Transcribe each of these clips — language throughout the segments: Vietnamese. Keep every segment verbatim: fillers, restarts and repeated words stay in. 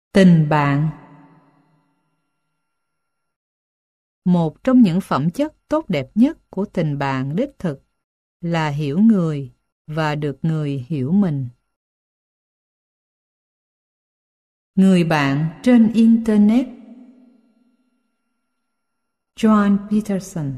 Tình bạn. Một trong những phẩm chất tốt đẹp nhất của tình bạn đích thực là hiểu người và được người hiểu mình. Người bạn trên Internet. John Peterson.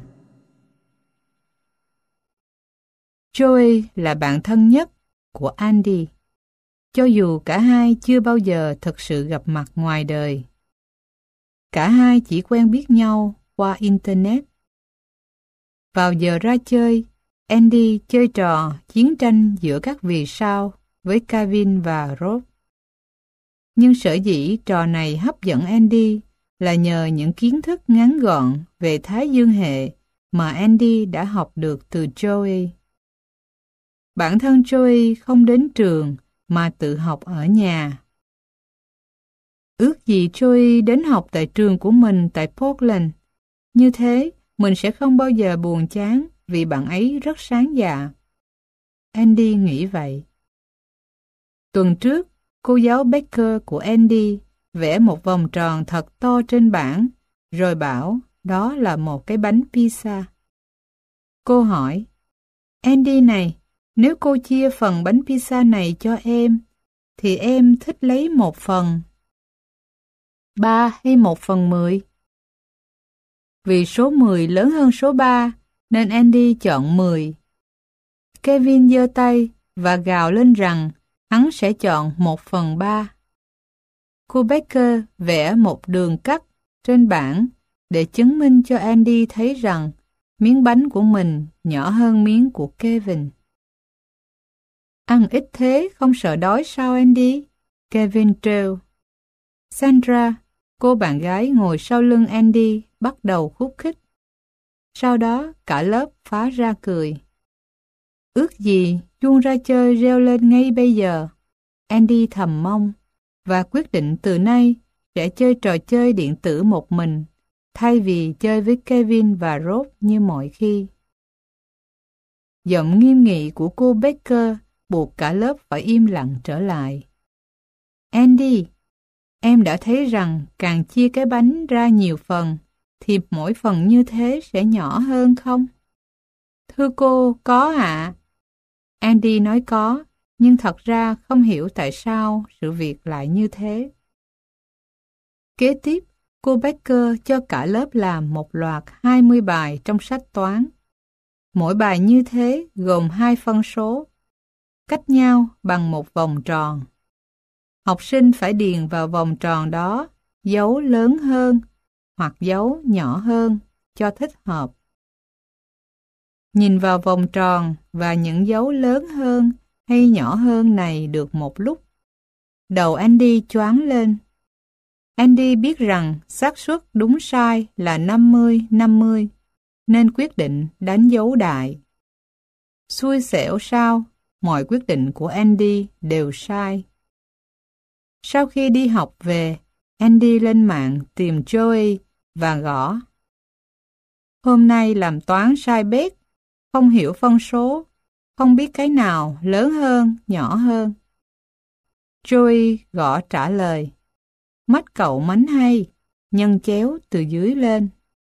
Joey là bạn thân nhất của Andy, cho dù cả hai chưa bao giờ thực sự gặp mặt ngoài đời. Cả hai chỉ quen biết nhau qua Internet. Vào giờ ra chơi, Andy chơi trò chiến tranh giữa các vì sao với Kevin và Rob. Nhưng sở dĩ trò này hấp dẫn Andy là nhờ những kiến thức ngắn gọn về Thái Dương hệ mà Andy đã học được từ Joey. Bản thân Joey không đến trường mà tự học ở nhà. Ước gì Joey đến học tại trường của mình tại Portland. Như thế, mình sẽ không bao giờ buồn chán vì bạn ấy rất sáng dạ. Andy nghĩ vậy. Tuần trước, cô giáo Baker của Andy vẽ một vòng tròn thật to trên bảng, rồi bảo đó là một cái bánh pizza. Cô hỏi, Andy này, nếu cô chia phần bánh pizza này cho em, thì em thích lấy một phần ba hay một phần mười? Vì số mười lớn hơn số ba, nên Andy chọn mười. Kevin giơ tay và gào lên rằng hắn sẽ chọn một phần ba. Cô Baker vẽ một đường cắt trên bảng để chứng minh cho Andy thấy rằng miếng bánh của mình nhỏ hơn miếng của Kevin. Ăn ít thế không sợ đói sao Andy? Kevin trêu. Sandra, cô bạn gái ngồi sau lưng Andy, bắt đầu khúc khích. Sau đó cả lớp phá ra cười. Ước gì chuông ra chơi reo lên ngay bây giờ. Andy thầm mong và quyết định từ nay sẽ chơi trò chơi điện tử một mình thay vì chơi với Kevin và Rob như mọi khi. Giọng nghiêm nghị của cô Baker buộc cả lớp phải im lặng trở lại. Andy, em đã thấy rằng càng chia cái bánh ra nhiều phần thì mỗi phần như thế sẽ nhỏ hơn không? Thưa cô, có ạ. À. Andy nói có, nhưng thật ra không hiểu tại sao sự việc lại như thế. Kế tiếp, cô Baker cho cả lớp làm một loạt hai mươi bài trong sách toán. Mỗi bài như thế gồm hai phân số, cách nhau bằng một vòng tròn. Học sinh phải điền vào vòng tròn đó dấu lớn hơn hoặc dấu nhỏ hơn cho thích hợp. Nhìn vào vòng tròn và những dấu lớn hơn hay nhỏ hơn này được một lúc, đầu Andy choáng lên. Andy biết rằng xác suất đúng sai là năm mươi năm mươi, nên quyết định đánh dấu đại. Xui xẻo sao, mọi quyết định của Andy đều sai. Sau khi đi học về, Andy lên mạng tìm Joey và gõ. Hôm nay làm toán sai bét, không hiểu phân số, không biết cái nào lớn hơn, nhỏ hơn. Joey gõ trả lời. Mắt cậu mánh hay, nhân chéo từ dưới lên.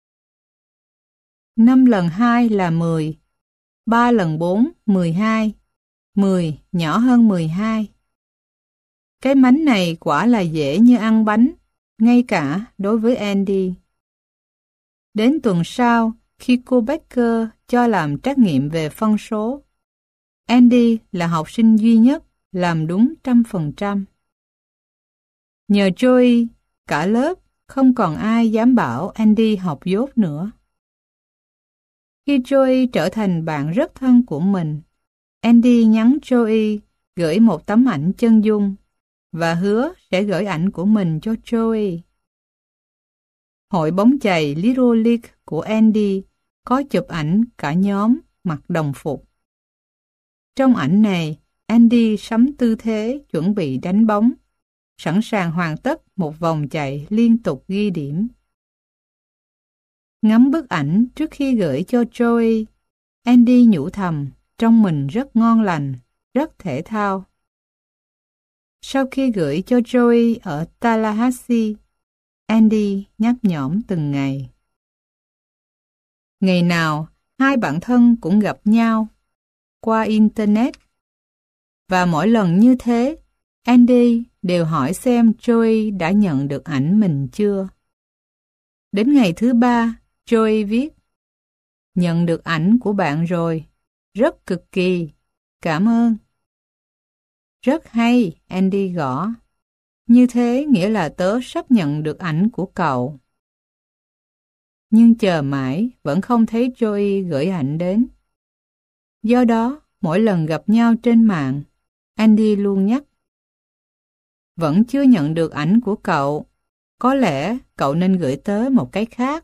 năm lần hai là mười, ba lần bốn, mười hai, mười nhỏ hơn mười hai. Cái mánh này quả là dễ như ăn bánh, ngay cả đối với Andy. Đến tuần sau, khi cô Baker cho làm trắc nghiệm về phân số, Andy là học sinh duy nhất làm đúng trăm phần trăm. Nhờ Joey, cả lớp không còn ai dám bảo Andy học dốt nữa. Khi Joey trở thành bạn rất thân của mình, Andy nhắn Joey gửi một tấm ảnh chân dung và hứa sẽ gửi ảnh của mình cho Joey. Hội bóng chày Little League của Andy có chụp ảnh cả nhóm mặc đồng phục. Trong ảnh này, Andy sắm tư thế chuẩn bị đánh bóng, sẵn sàng hoàn tất một vòng chạy liên tục ghi điểm. Ngắm bức ảnh trước khi gửi cho Joey, Andy nhủ thầm trong mình rất ngon lành, rất thể thao. Sau khi gửi cho Joey ở Tallahassee, Andy nhấp nhổm từng ngày. Ngày nào, hai bạn thân cũng gặp nhau qua Internet. Và mỗi lần như thế, Andy đều hỏi xem Joey đã nhận được ảnh mình chưa. Đến ngày thứ ba, Joey viết: "Nhận được ảnh của bạn rồi, rất cực kỳ, cảm ơn." "Rất hay," Andy gõ. "Như thế nghĩa là tớ sắp nhận được ảnh của cậu." Nhưng chờ mãi vẫn không thấy Joey gửi ảnh đến. Do đó, mỗi lần gặp nhau trên mạng, Andy luôn nhắc: "Vẫn chưa nhận được ảnh của cậu, có lẽ cậu nên gửi tớ một cái khác."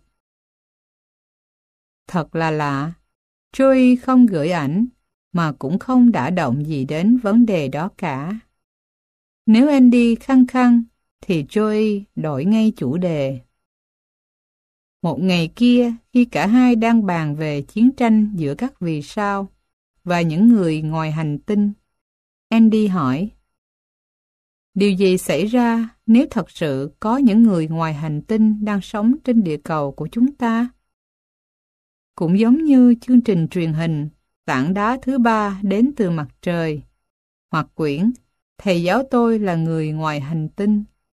Thật là lạ, Joey không gửi ảnh mà cũng không đả động gì đến vấn đề đó cả. Nếu Andy khăng khăng thì Joey đổi ngay chủ đề. Một ngày kia, khi cả hai đang bàn về chiến tranh giữa các vì sao và những người ngoài hành tinh, Andy hỏi: "Điều gì xảy ra nếu thật sự có những người ngoài hành tinh đang sống trên địa cầu của chúng ta?" Cũng giống như chương trình truyền hình Tảng đá thứ ba đến từ mặt trời, hoặc quyển Thầy giáo tôi là người ngoài hành tinh.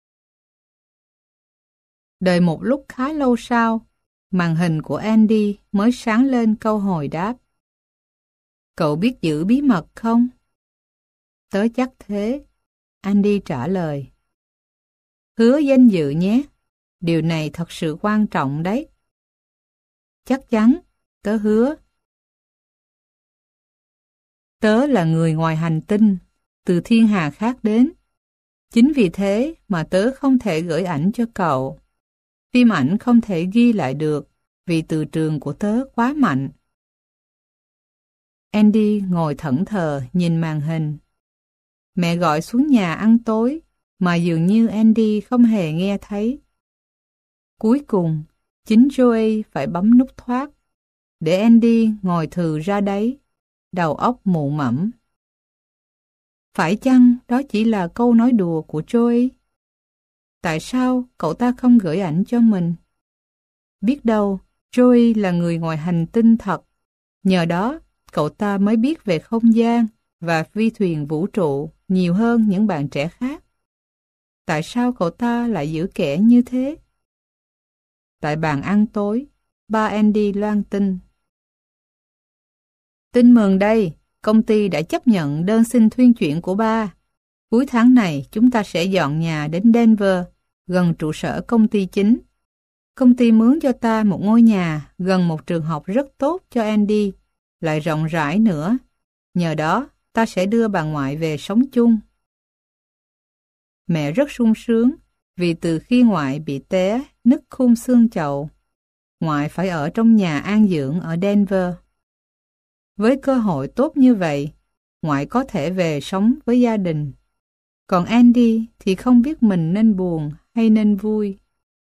Đợi một lúc khá lâu sau, màn hình của Andy mới sáng lên câu hồi đáp: "Cậu biết giữ bí mật không?" "Tớ chắc thế," Andy trả lời. "Hứa danh dự nhé, điều này thật sự quan trọng đấy." "Chắc chắn, tớ hứa." "Tớ là người ngoài hành tinh, từ thiên hà khác đến. Chính vì thế mà tớ không thể gửi ảnh cho cậu. Phim ảnh không thể ghi lại được vì từ trường của tớ quá mạnh." Andy ngồi thẫn thờ nhìn màn hình. Mẹ gọi xuống nhà ăn tối mà dường như Andy không hề nghe thấy. Cuối cùng, chính Joey phải bấm nút thoát, để Andy ngồi thừ ra đấy, đầu óc mụ mẫm. Phải chăng đó chỉ là câu nói đùa của Joey? Tại sao cậu ta không gửi ảnh cho mình? Biết đâu, Joey là người ngoài hành tinh thật. Nhờ đó, cậu ta mới biết về không gian và phi thuyền vũ trụ nhiều hơn những bạn trẻ khác. Tại sao cậu ta lại giữ kẽ như thế? Tại bàn ăn tối, ba Andy loan tin: "Tin mừng đây, công ty đã chấp nhận đơn xin thuyên chuyển của ba. Cuối tháng này chúng ta sẽ dọn nhà đến Denver, gần trụ sở công ty chính. Công ty mướn cho ta một ngôi nhà gần một trường học rất tốt cho Andy, lại rộng rãi nữa. Nhờ đó, ta sẽ đưa bà ngoại về sống chung." Mẹ rất sung sướng vì từ khi ngoại bị té nứt khung xương chậu, ngoại phải ở trong nhà an dưỡng ở Denver. Với cơ hội tốt như vậy, ngoại có thể về sống với gia đình. Còn Andy thì không biết mình nên buồn hay nên vui.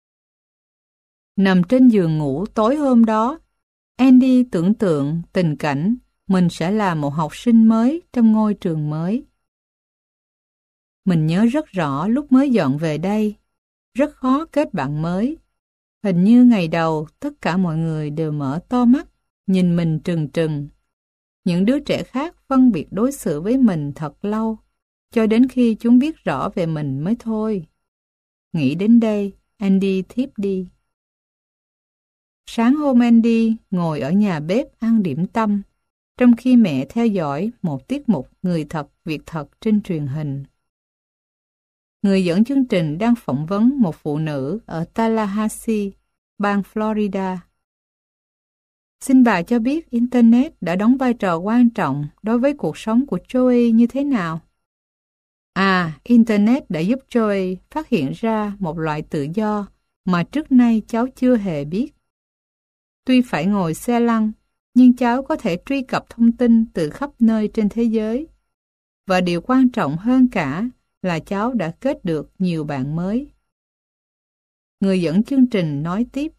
Nằm trên giường ngủ tối hôm đó, Andy tưởng tượng tình cảnh mình sẽ là một học sinh mới trong ngôi trường mới. Mình nhớ rất rõ lúc mới dọn về đây, rất khó kết bạn mới. Hình như ngày đầu tất cả mọi người đều mở to mắt, nhìn mình trừng trừng. Những đứa trẻ khác phân biệt đối xử với mình thật lâu, cho đến khi chúng biết rõ về mình mới thôi. Nghĩ đến đây, Andy thiếp đi. Sáng hôm Andy ngồi ở nhà bếp ăn điểm tâm, trong khi mẹ theo dõi một tiết mục Người thật việc thật trên truyền hình. Người dẫn chương trình đang phỏng vấn một phụ nữ ở Tallahassee, bang Florida. "Xin bà cho biết Internet đã đóng vai trò quan trọng đối với cuộc sống của Joey như thế nào?" "À, Internet đã giúp Joey phát hiện ra một loại tự do mà trước nay cháu chưa hề biết. Tuy phải ngồi xe lăn, nhưng cháu có thể truy cập thông tin từ khắp nơi trên thế giới. Và điều quan trọng hơn cả là cháu đã kết được nhiều bạn mới." Người dẫn chương trình nói tiếp: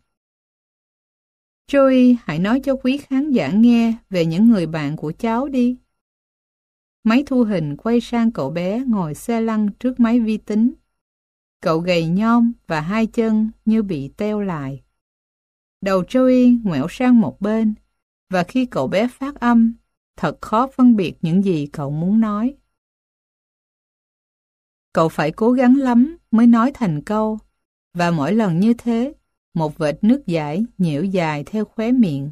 "Joey, hãy nói cho quý khán giả nghe về những người bạn của cháu đi." Máy thu hình quay sang cậu bé ngồi xe lăn trước máy vi tính. Cậu gầy nhom và hai chân như bị teo lại. Đầu Joey ngoẻo sang một bên, và khi cậu bé phát âm, thật khó phân biệt những gì cậu muốn nói. Cậu phải cố gắng lắm mới nói thành câu, và mỗi lần như thế, một vệt nước dãi nhiễu dài theo khóe miệng.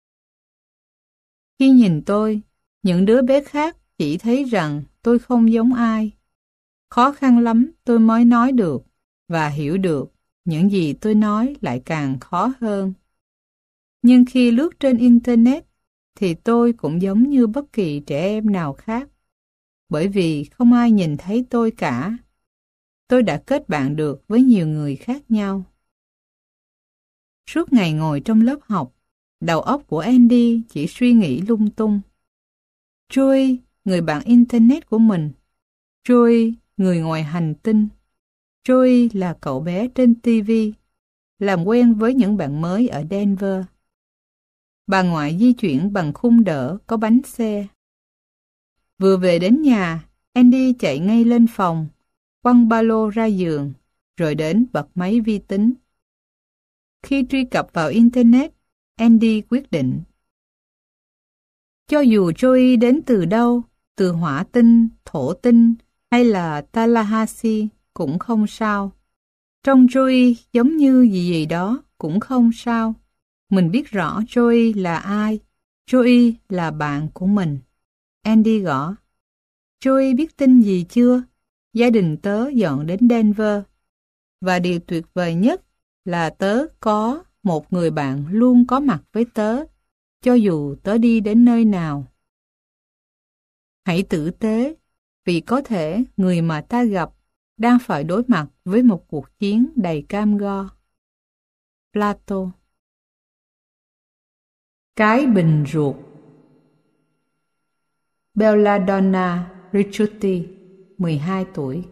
Khi nhìn tôi, những đứa bé khác chỉ thấy rằng tôi không giống ai. Khó khăn lắm tôi mới nói được và hiểu được, những gì tôi nói lại càng khó hơn. Nhưng khi lướt trên Internet, thì tôi cũng giống như bất kỳ trẻ em nào khác, bởi vì không ai nhìn thấy tôi cả. Tôi đã kết bạn được với nhiều người khác nhau. Suốt ngày ngồi trong lớp học, đầu óc của Andy chỉ suy nghĩ lung tung. Joey, người bạn Internet của mình. Joey, người ngoài hành tinh. Joey là cậu bé trên ti vi, làm quen với những bạn mới ở Denver. Bà ngoại di chuyển bằng khung đỡ có bánh xe. Vừa về đến nhà, Andy chạy ngay lên phòng, quăng ba lô ra giường, rồi đến bật máy vi tính. Khi truy cập vào Internet, Andy quyết định. Cho dù Joey đến từ đâu, từ hỏa tinh, thổ tinh hay là Tallahassee cũng không sao. Trông Joey giống như gì gì đó cũng không sao. Mình biết rõ Joey là ai. Joey là bạn của mình. Andy gõ. Joey biết tin gì chưa? Gia đình tớ dọn đến Denver. Và điều tuyệt vời nhất là tớ có một người bạn luôn có mặt với tớ, cho dù tớ đi đến nơi nào. Hãy tử tế, vì có thể người mà ta gặp đang phải đối mặt với một cuộc chiến đầy cam go. Plato. Cái bình ruột. Belladonna Ricciuti, mười hai tuổi.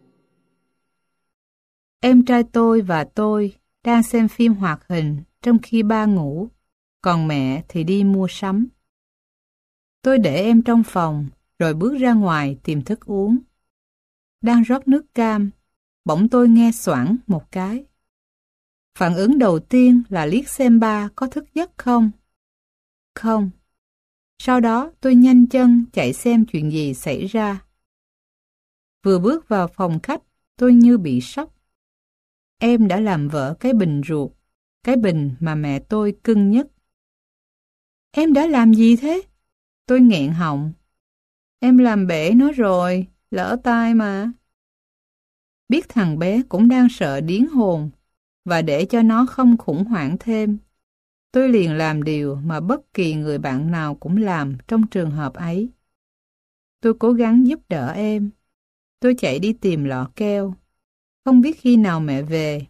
Em trai tôi và tôi đang xem phim hoạt hình trong khi ba ngủ, còn mẹ thì đi mua sắm. Tôi để em trong phòng, rồi bước ra ngoài tìm thức uống. Đang rót nước cam, bỗng tôi nghe xoảng một cái. Phản ứng đầu tiên là liếc xem ba có thức giấc không. Không. Sau đó tôi nhanh chân chạy xem chuyện gì xảy ra. Vừa bước vào phòng khách, tôi như bị sốc. Em đã làm vỡ cái bình ruột, cái bình mà mẹ tôi cưng nhất. Em đã làm gì thế? Tôi nghẹn họng. Em làm bể nó rồi, lỡ tay mà. Biết thằng bé cũng đang sợ điếng hồn, và để cho nó không khủng hoảng thêm, tôi liền làm điều mà bất kỳ người bạn nào cũng làm trong trường hợp ấy. Tôi cố gắng giúp đỡ em. Tôi chạy đi tìm lọ keo. Không biết khi nào mẹ về,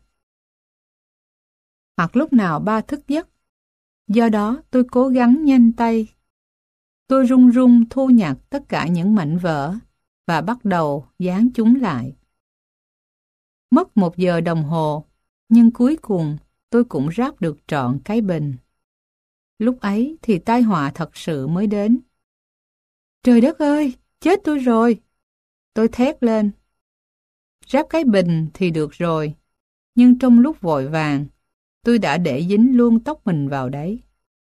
hoặc lúc nào ba thức giấc. Do đó tôi cố gắng nhanh tay. Tôi run run thu nhặt tất cả những mảnh vỡ và bắt đầu dán chúng lại. Mất một giờ đồng hồ, nhưng cuối cùng tôi cũng ráp được trọn cái bình. Lúc ấy thì tai họa thật sự mới đến. Trời đất ơi, chết tôi rồi! Tôi thét lên. Ráp cái bình thì được rồi, nhưng trong lúc vội vàng, tôi đã để dính luôn tóc mình vào đấy.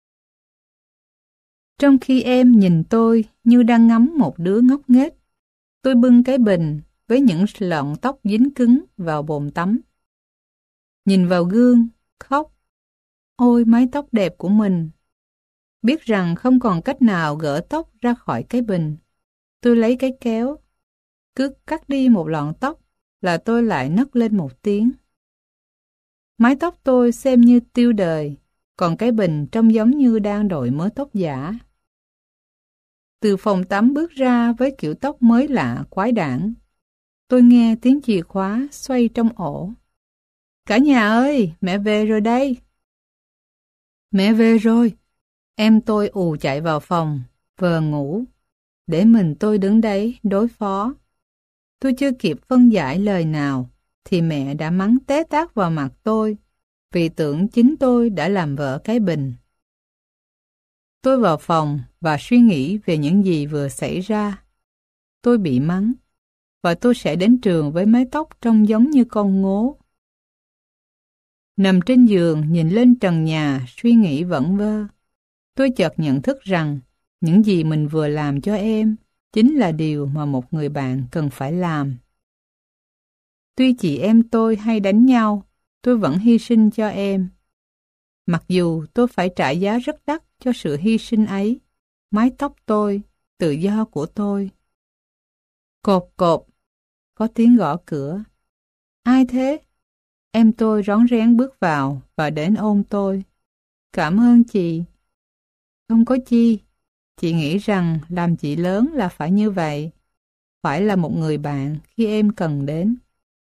Trong khi em nhìn tôi như đang ngắm một đứa ngốc nghếch, tôi bưng cái bình với những lọn tóc dính cứng vào bồn tắm. Nhìn vào gương, khóc. Ôi mái tóc đẹp của mình! Biết rằng không còn cách nào gỡ tóc ra khỏi cái bình, tôi lấy cái kéo. Cứ cắt đi một lọn tóc là tôi lại nấc lên một tiếng. Mái tóc tôi xem như tiêu đời, còn cái bình trông giống như đang đội mớ tóc giả. Từ phòng tắm bước ra với kiểu tóc mới lạ quái đản. Tôi nghe tiếng chìa khóa xoay trong ổ. Cả nhà ơi, mẹ về rồi đây. Mẹ về rồi. Em tôi ù chạy vào phòng, vờ ngủ. Để mình tôi đứng đấy đối phó. Tôi chưa kịp phân giải lời nào, thì mẹ đã mắng té tát vào mặt tôi, vì tưởng chính tôi đã làm vỡ cái bình. Tôi vào phòng và suy nghĩ về những gì vừa xảy ra. tôi bị mắng, và tôi sẽ đến trường với mái tóc trông giống như con ngố. Nằm trên giường nhìn lên trần nhà suy nghĩ vẩn vơ, tôi chợt nhận thức rằng những gì mình vừa làm cho em chính là điều mà một người bạn cần phải làm. Tuy chị em tôi hay đánh nhau, tôi vẫn hy sinh cho em. Mặc dù tôi phải trả giá rất đắt cho sự hy sinh ấy, mái tóc tôi, tự do của tôi. Cộp cộp, có tiếng gõ cửa. Ai thế? Em tôi rón rén bước vào và đến ôm tôi. Cảm ơn chị. Không có chi. Chị nghĩ rằng làm chị lớn là phải như vậy. Phải là một người bạn khi em cần đến.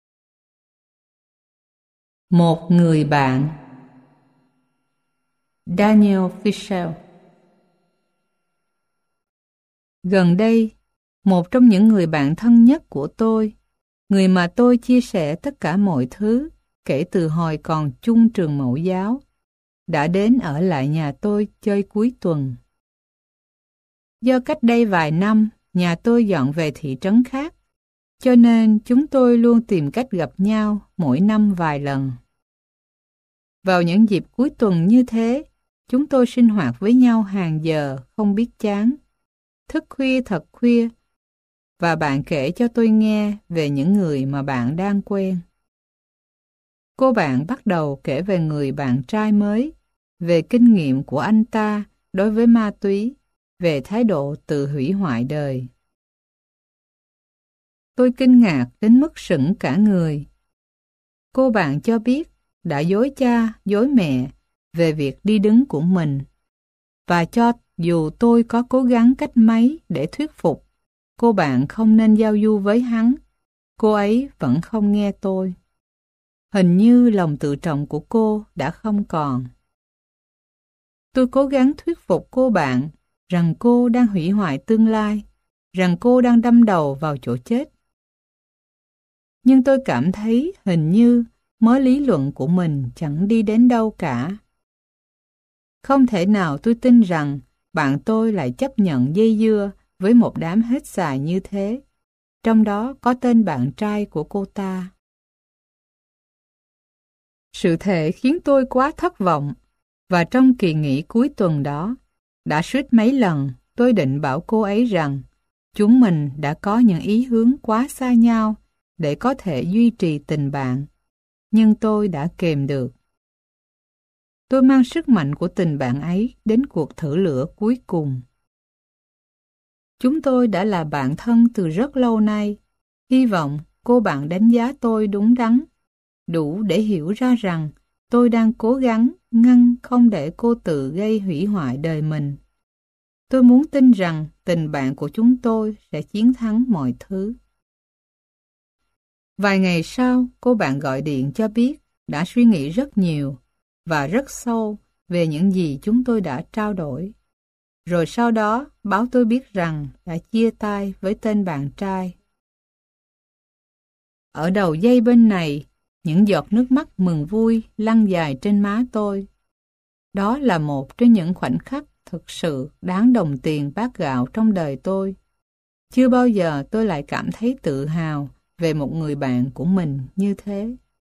Một người bạn. Daniel Fischel. Gần đây, một trong những người bạn thân nhất của tôi, người mà tôi chia sẻ tất cả mọi thứ kể từ hồi còn chung trường mẫu giáo, đã đến ở lại nhà tôi chơi cuối tuần. Do cách đây vài năm, nhà tôi dọn về thị trấn khác, cho nên chúng tôi luôn tìm cách gặp nhau mỗi năm vài lần. Vào những dịp cuối tuần như thế, chúng tôi sinh hoạt với nhau hàng giờ không biết chán, thức khuya thật khuya, và bạn kể cho tôi nghe về những người mà bạn đang quen. Cô bạn bắt đầu kể về người bạn trai mới, về kinh nghiệm của anh ta đối với ma túy, về thái độ tự hủy hoại đời. Tôi kinh ngạc đến mức sững cả người. Cô bạn cho biết đã dối cha, dối mẹ về việc đi đứng của mình, và cho dù tôi có cố gắng cách mấy để thuyết phục cô bạn không nên giao du với hắn, cô ấy vẫn không nghe tôi. Hình như lòng tự trọng của cô đã không còn. Tôi cố gắng thuyết phục cô bạn rằng cô đang hủy hoại tương lai, rằng cô đang đâm đầu vào chỗ chết. Nhưng tôi cảm thấy hình như mớ lý luận của mình chẳng đi đến đâu cả. Không thể nào tôi tin rằng bạn tôi lại chấp nhận dây dưa với một đám hết xài như thế, trong đó có tên bạn trai của cô ta. Sự thể khiến tôi quá thất vọng, và trong kỳ nghỉ cuối tuần đó, đã suýt mấy lần tôi định bảo cô ấy rằng chúng mình đã có những ý hướng quá xa nhau để có thể duy trì tình bạn, nhưng tôi đã kềm được. Tôi mang sức mạnh của tình bạn ấy đến cuộc thử lửa cuối cùng. Chúng tôi đã là bạn thân từ rất lâu nay. Hy vọng cô bạn đánh giá tôi đúng đắn, đủ để hiểu ra rằng tôi đang cố gắng ngăn không để cô tự gây hủy hoại đời mình. Tôi muốn tin rằng tình bạn của chúng tôi sẽ chiến thắng mọi thứ. Vài ngày sau, cô bạn gọi điện cho biết đã suy nghĩ rất nhiều và rất sâu về những gì chúng tôi đã trao đổi. Rồi sau đó báo tôi biết rằng đã chia tay với tên bạn trai. Ở đầu dây bên này, những giọt nước mắt mừng vui lăn dài trên má tôi. Đó là một trong những khoảnh khắc thực sự đáng đồng tiền bát gạo trong đời tôi. Chưa bao giờ tôi lại cảm thấy tự hào về một người bạn của mình như thế.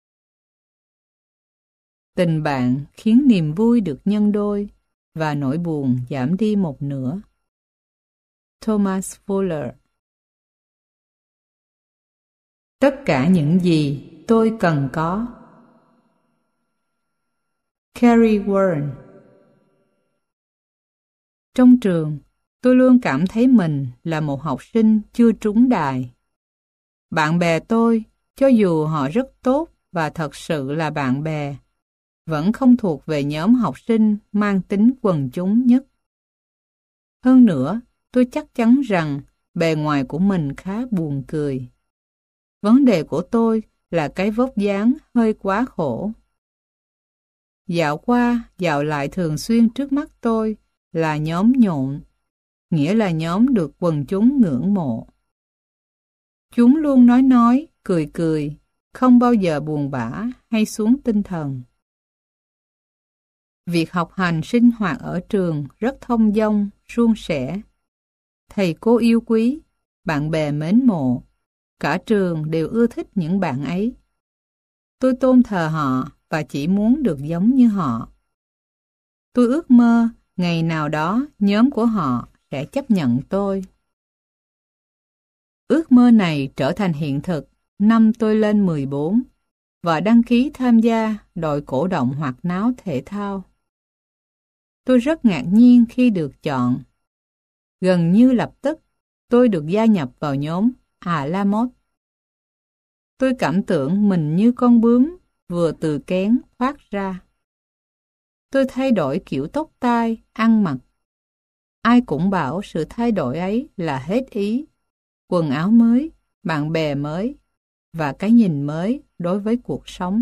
Tình bạn khiến niềm vui được nhân đôi và nỗi buồn giảm đi một nửa. Thomas Fuller. Tất cả những gì tôi cần có. Carrie Warren. Trong trường, tôi luôn cảm thấy mình là một học sinh chưa trúng đài. Bạn bè tôi, cho dù họ rất tốt và thật sự là bạn bè, vẫn không thuộc về nhóm học sinh mang tính quần chúng nhất. Hơn nữa, tôi chắc chắn rằng bề ngoài của mình khá buồn cười. Vấn đề của tôi là cái vóc dáng hơi quá khổ. Dạo qua, dạo lại thường xuyên trước mắt tôi là nhóm nhộn, nghĩa là nhóm được quần chúng ngưỡng mộ. Chúng luôn nói nói, cười cười, không bao giờ buồn bã hay xuống tinh thần. Việc học hành sinh hoạt ở trường rất thông dong, suôn sẻ. Thầy cô yêu quý, bạn bè mến mộ. Cả trường đều ưa thích những bạn ấy. Tôi tôn thờ họ và chỉ muốn được giống như họ. Tôi ước mơ ngày nào đó nhóm của họ sẽ chấp nhận tôi. Ước mơ này trở thành hiện thực năm tôi lên mười bốn và đăng ký tham gia đội cổ động hoạt náo thể thao. Tôi rất ngạc nhiên khi được chọn. Gần như lập tức, tôi được gia nhập vào nhóm À La Mode. Tôi cảm tưởng mình như con bướm vừa từ kén thoát ra. Tôi thay đổi kiểu tóc tai, ăn mặc. Ai cũng bảo sự thay đổi ấy là hết ý. Quần áo mới, bạn bè mới và cái nhìn mới đối với cuộc sống.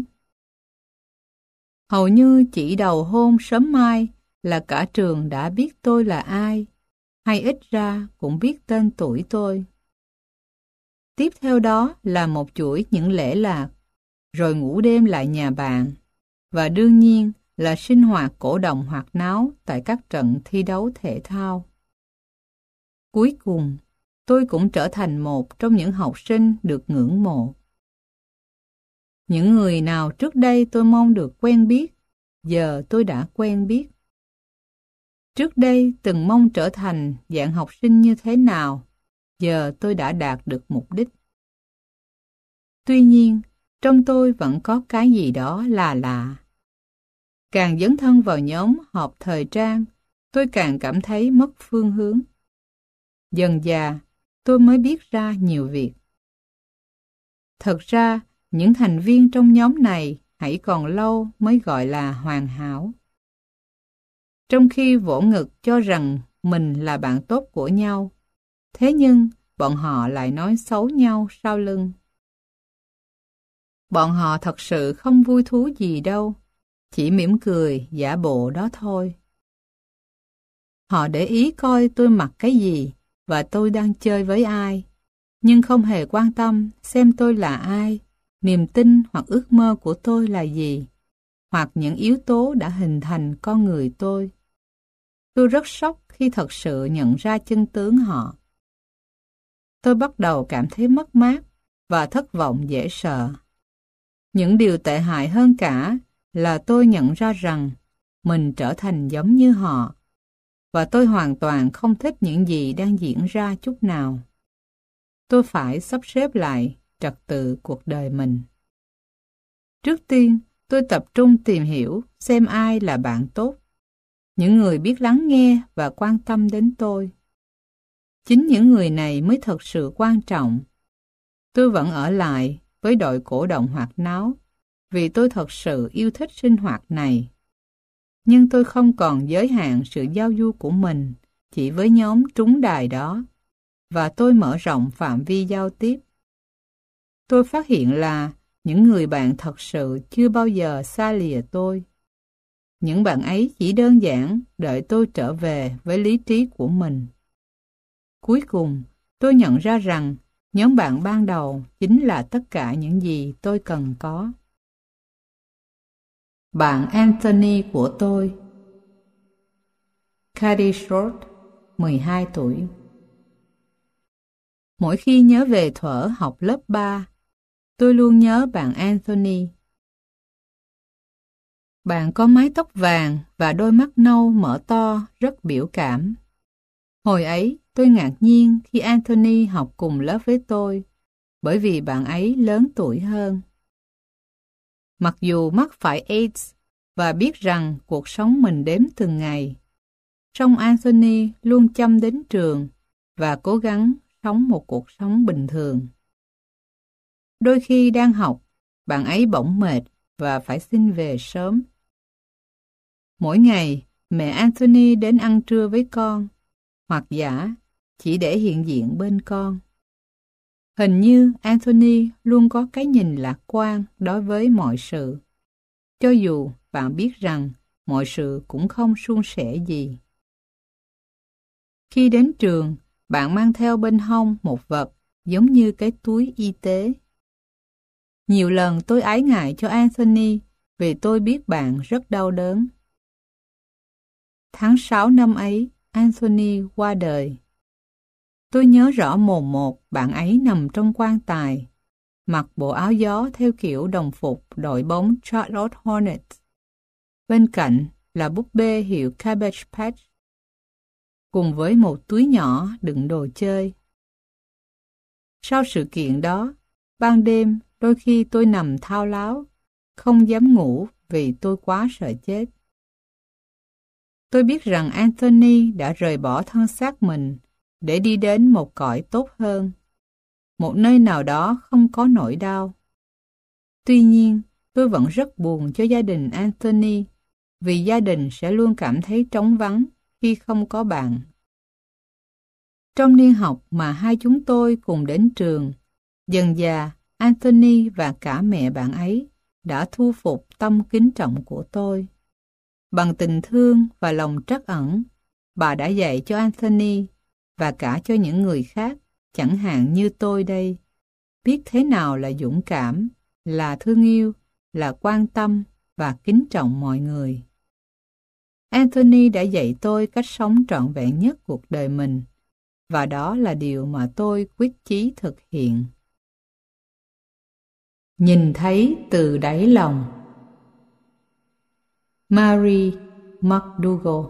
Hầu như chỉ đầu hôm sớm mai là cả trường đã biết tôi là ai, hay ít ra cũng biết tên tuổi tôi. Tiếp theo đó là một chuỗi những lễ lạc, rồi ngủ đêm lại nhà bạn, và đương nhiên là sinh hoạt cổ động hoạt náo tại các trận thi đấu thể thao. Cuối cùng, tôi cũng trở thành một trong những học sinh được ngưỡng mộ. Những người nào trước đây tôi mong được quen biết, giờ tôi đã quen biết. Trước đây từng mong trở thành dạng học sinh như thế nào, giờ tôi đã đạt được mục đích. Tuy nhiên, trong tôi vẫn có cái gì đó là lạ. Càng dấn thân vào nhóm họp thời trang, tôi càng cảm thấy mất phương hướng. Dần dà, tôi mới biết ra nhiều việc. Thật ra, những thành viên trong nhóm này hãy còn lâu mới gọi là hoàn hảo. Trong khi vỗ ngực cho rằng mình là bạn tốt của nhau, thế nhưng bọn họ lại nói xấu nhau sau lưng. Bọn họ thật sự không vui thú gì đâu, chỉ mỉm cười giả bộ đó thôi. Họ để ý coi tôi mặc cái gì và tôi đang chơi với ai, nhưng không hề quan tâm xem tôi là ai, niềm tin hoặc ước mơ của tôi là gì, hoặc những yếu tố đã hình thành con người tôi. Tôi rất sốc khi thật sự nhận ra chân tướng họ. Tôi bắt đầu cảm thấy mất mát và thất vọng dễ sợ. Những điều tệ hại hơn cả là tôi nhận ra rằng mình trở thành giống như họ, và tôi hoàn toàn không thích những gì đang diễn ra chút nào. Tôi phải sắp xếp lại trật tự cuộc đời mình. Trước tiên, tôi tập trung tìm hiểu xem ai là bạn tốt, những người biết lắng nghe và quan tâm đến tôi. Chính những người này mới thật sự quan trọng. Tôi vẫn ở lại với đội cổ động hoạt náo vì tôi thật sự yêu thích sinh hoạt này. Nhưng tôi không còn giới hạn sự giao du của mình chỉ với nhóm trúng đài đó, và tôi mở rộng phạm vi giao tiếp. Tôi phát hiện là những người bạn thật sự chưa bao giờ xa lìa tôi. Những bạn ấy chỉ đơn giản đợi tôi trở về với lý trí của mình. Cuối cùng, tôi nhận ra rằng nhóm bạn ban đầu chính là tất cả những gì tôi cần có. Bạn Anthony của tôi. Cady Short, mười hai tuổi. Mỗi khi nhớ về thuở học lớp ba, tôi luôn nhớ bạn Anthony. Bạn có mái tóc vàng và đôi mắt nâu mở to rất biểu cảm. Hồi ấy, tôi ngạc nhiên khi Anthony học cùng lớp với tôi, bởi vì bạn ấy lớn tuổi hơn. Mặc dù mắc phải AIDS và biết rằng cuộc sống mình đếm từng ngày, song Anthony luôn chăm đến trường và cố gắng sống một cuộc sống bình thường. Đôi khi đang học, bạn ấy bỗng mệt và phải xin về sớm. Mỗi ngày, mẹ Anthony đến ăn trưa với con, hoặc giả chỉ để hiện diện bên con. Hình như Anthony luôn có cái nhìn lạc quan đối với mọi sự, cho dù bạn biết rằng mọi sự cũng không suôn sẻ gì. Khi đến trường, bạn mang theo bên hông một vật giống như cái túi y tế. Nhiều lần tôi ái ngại cho Anthony vì tôi biết bạn rất đau đớn. Tháng sáu năm ấy, Anthony qua đời. Tôi nhớ rõ mồn một bạn ấy nằm trong quan tài, mặc bộ áo gió theo kiểu đồng phục đội bóng Charlotte Hornets. Bên cạnh là búp bê hiệu Cabbage Patch, cùng với một túi nhỏ đựng đồ chơi. Sau sự kiện đó, ban đêm đôi khi tôi nằm thao láo, không dám ngủ vì tôi quá sợ chết. Tôi biết rằng Anthony đã rời bỏ thân xác mình để đi đến một cõi tốt hơn, một nơi nào đó không có nỗi đau. Tuy nhiên, tôi vẫn rất buồn cho gia đình Anthony, vì gia đình sẽ luôn cảm thấy trống vắng khi không có bạn. Trong niên học mà hai chúng tôi cùng đến trường, dần dà Anthony và cả mẹ bạn ấy đã thu phục tâm kính trọng của tôi. Bằng tình thương và lòng trắc ẩn, bà đã dạy cho Anthony và cả cho những người khác, chẳng hạn như tôi đây, biết thế nào là dũng cảm, là thương yêu, là quan tâm và kính trọng mọi người. Anthony đã dạy tôi cách sống trọn vẹn nhất cuộc đời mình, và đó là điều mà tôi quyết chí thực hiện. Nhìn thấy từ đáy lòng. Mary McDougall.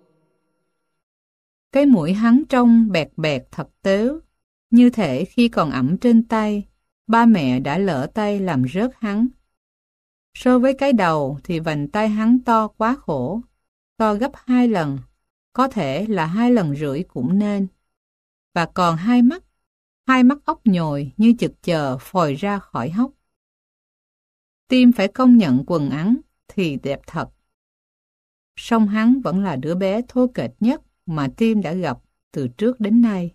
Cái mũi hắn trông bẹt bẹt thật tếu, như thể khi còn ẵm trên tay, ba mẹ đã lỡ tay làm rớt hắn. So với cái đầu thì vành tay hắn to quá khổ, to gấp hai lần, có thể là hai lần rưỡi cũng nên. Và còn hai mắt, hai mắt ốc nhồi như chực chờ phòi ra khỏi hốc. Tim phải công nhận quần áo thì đẹp thật. Song hắn vẫn là đứa bé thô kệch nhất mà Tim đã gặp từ trước đến nay.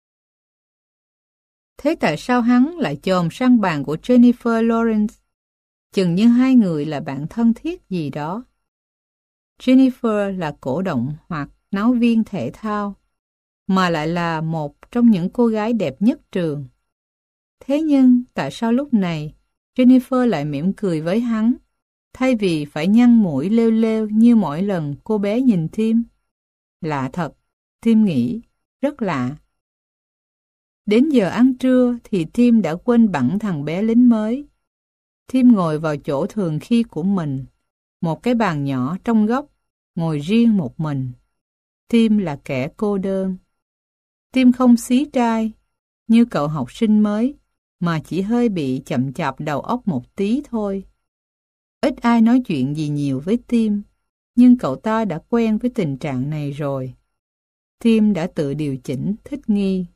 Thế tại sao hắn lại chồm sang bàn của Jennifer Lawrence? Chừng như hai người là bạn thân thiết gì đó. Jennifer là cổ động hoặc náo viên thể thao, mà lại là một trong những cô gái đẹp nhất trường. Thế nhưng tại sao lúc này Jennifer lại mỉm cười với hắn, thay vì phải nhăn mũi lêu lêu như mỗi lần cô bé nhìn Tim? Lạ thật, Tim nghĩ, rất lạ. Đến giờ ăn trưa thì Tim đã quên bẵng thằng bé lính mới. Tim ngồi vào chỗ thường khi của mình, một cái bàn nhỏ trong góc, ngồi riêng một mình. Tim là kẻ cô đơn. Tim không xí trai như cậu học sinh mới, mà chỉ hơi bị chậm chạp đầu óc một tí thôi. Ít ai nói chuyện gì nhiều với Tim, nhưng cậu ta đã quen với tình trạng này rồi. Tim đã tự điều chỉnh thích nghi.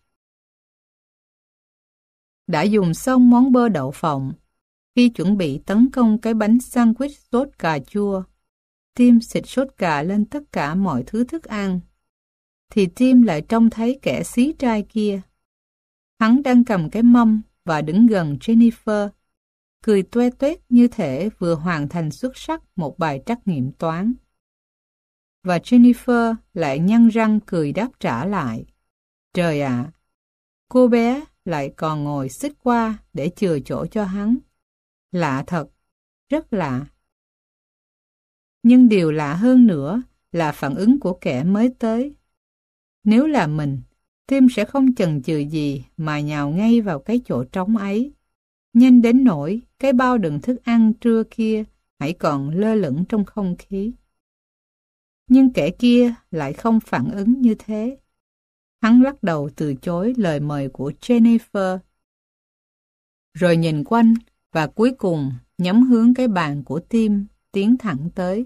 Đã dùng xong món bơ đậu phộng, khi chuẩn bị tấn công cái bánh sandwich sốt cà chua, Tim xịt sốt cà lên tất cả mọi thứ thức ăn, thì Tim lại trông thấy kẻ xí trai kia. Hắn đang cầm cái mâm và đứng gần Jennifer, cười toe toét như thể vừa hoàn thành xuất sắc một bài trắc nghiệm toán. Và Jennifer lại nhăn răng cười đáp trả lại. Trời ạ! Cô bé lại còn ngồi xích qua để chừa chỗ cho hắn. Lạ thật, rất lạ. Nhưng điều lạ hơn nữa là phản ứng của kẻ mới tới. Nếu là mình, Tim sẽ không chần chừ gì mà nhào ngay vào cái chỗ trống ấy, nhanh đến nỗi cái bao đựng thức ăn trưa kia hãy còn lơ lửng trong không khí. Nhưng kẻ kia lại không phản ứng như thế. Hắn lắc đầu từ chối lời mời của Jennifer, rồi nhìn quanh và cuối cùng nhắm hướng cái bàn của Tim, tiến thẳng tới.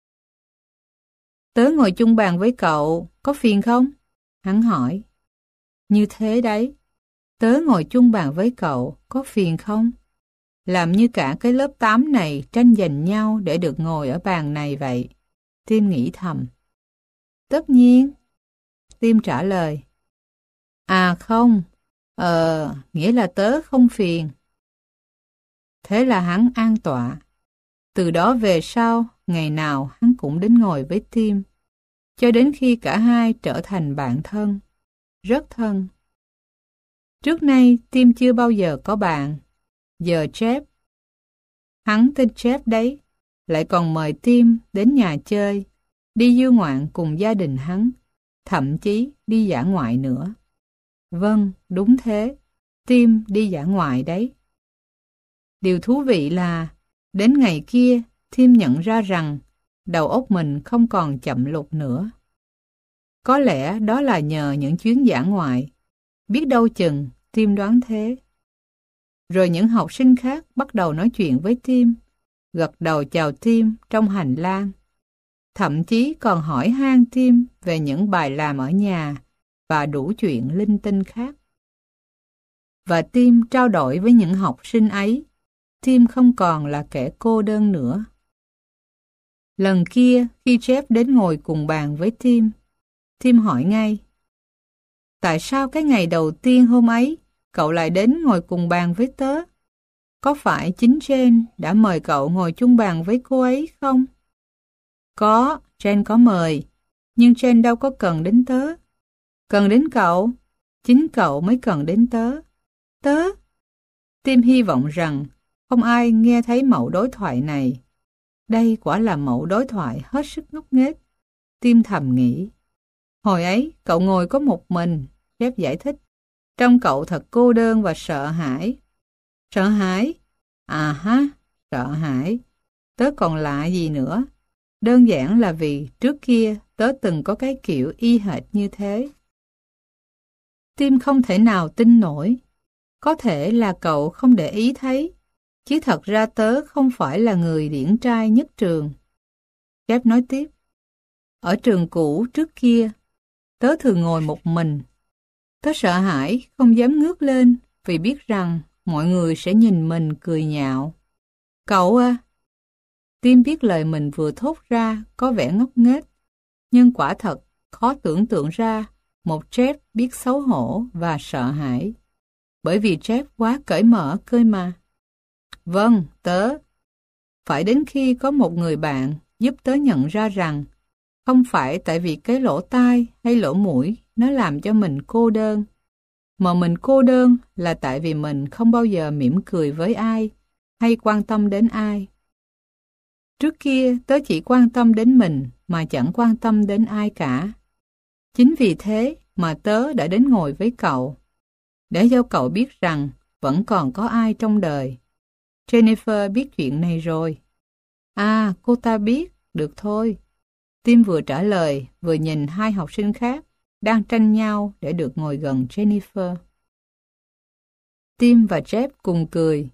Tớ ngồi chung bàn với cậu, có phiền không? Hắn hỏi. Như thế đấy, tớ ngồi chung bàn với cậu, có phiền không? Làm như cả cái lớp tám này tranh giành nhau để được ngồi ở bàn này vậy. Tim nghĩ thầm. Tất nhiên. Tim trả lời. À không, ờ, nghĩa là tớ không phiền. Thế là hắn an tọa. Từ đó về sau, ngày nào hắn cũng đến ngồi với Tim, cho đến khi cả hai trở thành bạn thân, rất thân. Trước nay Tim chưa bao giờ có bạn, giờ Jeff, hắn tên Jeff đấy, lại còn mời Tim đến nhà chơi, đi du ngoạn cùng gia đình hắn, thậm chí đi dã ngoại nữa. Vâng, đúng thế. Tim đi dã ngoại đấy. Điều thú vị là, đến ngày kia, Tim nhận ra rằng đầu óc mình không còn chậm lụt nữa. Có lẽ đó là nhờ những chuyến dã ngoại. Biết đâu chừng, Tim đoán thế. Rồi những học sinh khác bắt đầu nói chuyện với Tim, gật đầu chào Tim trong hành lang. Thậm chí còn hỏi han Tim về những bài làm ở nhà và đủ chuyện linh tinh khác. Và Tim trao đổi với những học sinh ấy. Tim không còn là kẻ cô đơn nữa. Lần kia, khi Jeff đến ngồi cùng bàn với Tim, Tim hỏi ngay: tại sao cái ngày đầu tiên hôm ấy, cậu lại đến ngồi cùng bàn với tớ? Có phải chính Jane đã mời cậu ngồi chung bàn với cô ấy không? Có, Jane có mời, nhưng Jane đâu có cần đến tớ. Cần đến cậu, chính cậu mới cần đến tớ. Tớ? Tim hy vọng rằng không ai nghe thấy mẩu đối thoại này. Đây quả là mẩu đối thoại hết sức ngốc nghếch. Tim thầm nghĩ. Hồi ấy, cậu ngồi có một mình, Jeff giải thích. Trông cậu thật cô đơn và sợ hãi. Sợ hãi? À ha, sợ hãi. Tớ còn lạ gì nữa? Đơn giản là vì trước kia tớ từng có cái kiểu y hệt như thế. Tim không thể nào tin nổi. Có thể là cậu không để ý thấy, chứ thật ra tớ không phải là người điển trai nhất trường. Jeff nói tiếp. Ở trường cũ trước kia, tớ thường ngồi một mình. Tớ sợ hãi, không dám ngước lên vì biết rằng mọi người sẽ nhìn mình cười nhạo. Cậu à? Tim biết lời mình vừa thốt ra có vẻ ngốc nghếch, nhưng quả thật khó tưởng tượng ra một Jeff biết xấu hổ và sợ hãi. Bởi vì Jeff quá cởi mở cơ mà. Vâng, tớ. Phải đến khi có một người bạn giúp tớ nhận ra rằng không phải tại vì cái lỗ tai hay lỗ mũi nó làm cho mình cô đơn, mà mình cô đơn là tại vì mình không bao giờ mỉm cười với ai hay quan tâm đến ai. Trước kia tớ chỉ quan tâm đến mình mà chẳng quan tâm đến ai cả. Chính vì thế mà tớ đã đến ngồi với cậu, để cho cậu biết rằng vẫn còn có ai trong đời. Jennifer biết chuyện này rồi. À, cô ta biết, được thôi. Tim vừa trả lời, vừa nhìn hai học sinh khác đang tranh nhau để được ngồi gần Jennifer. Tim và Jeff cùng cười.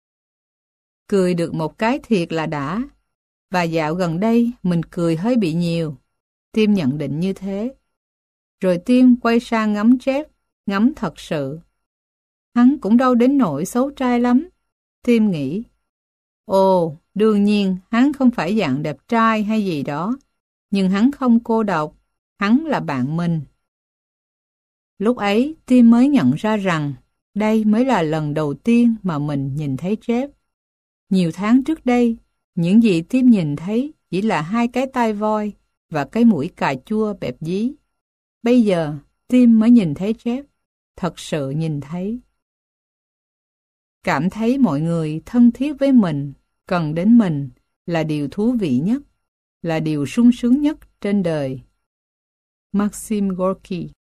Cười được một cái thiệt là đã. Và dạo gần đây mình cười hơi bị nhiều. Tim nhận định như thế. Rồi Tim quay sang ngắm Jeff, ngắm thật sự. Hắn cũng đâu đến nỗi xấu trai lắm. Tim nghĩ. Ồ, đương nhiên hắn không phải dạng đẹp trai hay gì đó. Nhưng hắn không cô độc. Hắn là bạn mình. Lúc ấy Tim mới nhận ra rằng đây mới là lần đầu tiên mà mình nhìn thấy Jeff. Nhiều tháng trước đây, những gì Tim nhìn thấy chỉ là hai cái tai voi và cái mũi cà chua bẹp dí. Bây giờ, Tim mới nhìn thấy Jeff, thật sự nhìn thấy. Cảm thấy mọi người thân thiết với mình, cần đến mình là điều thú vị nhất, là điều sung sướng nhất trên đời. Maxim Gorky.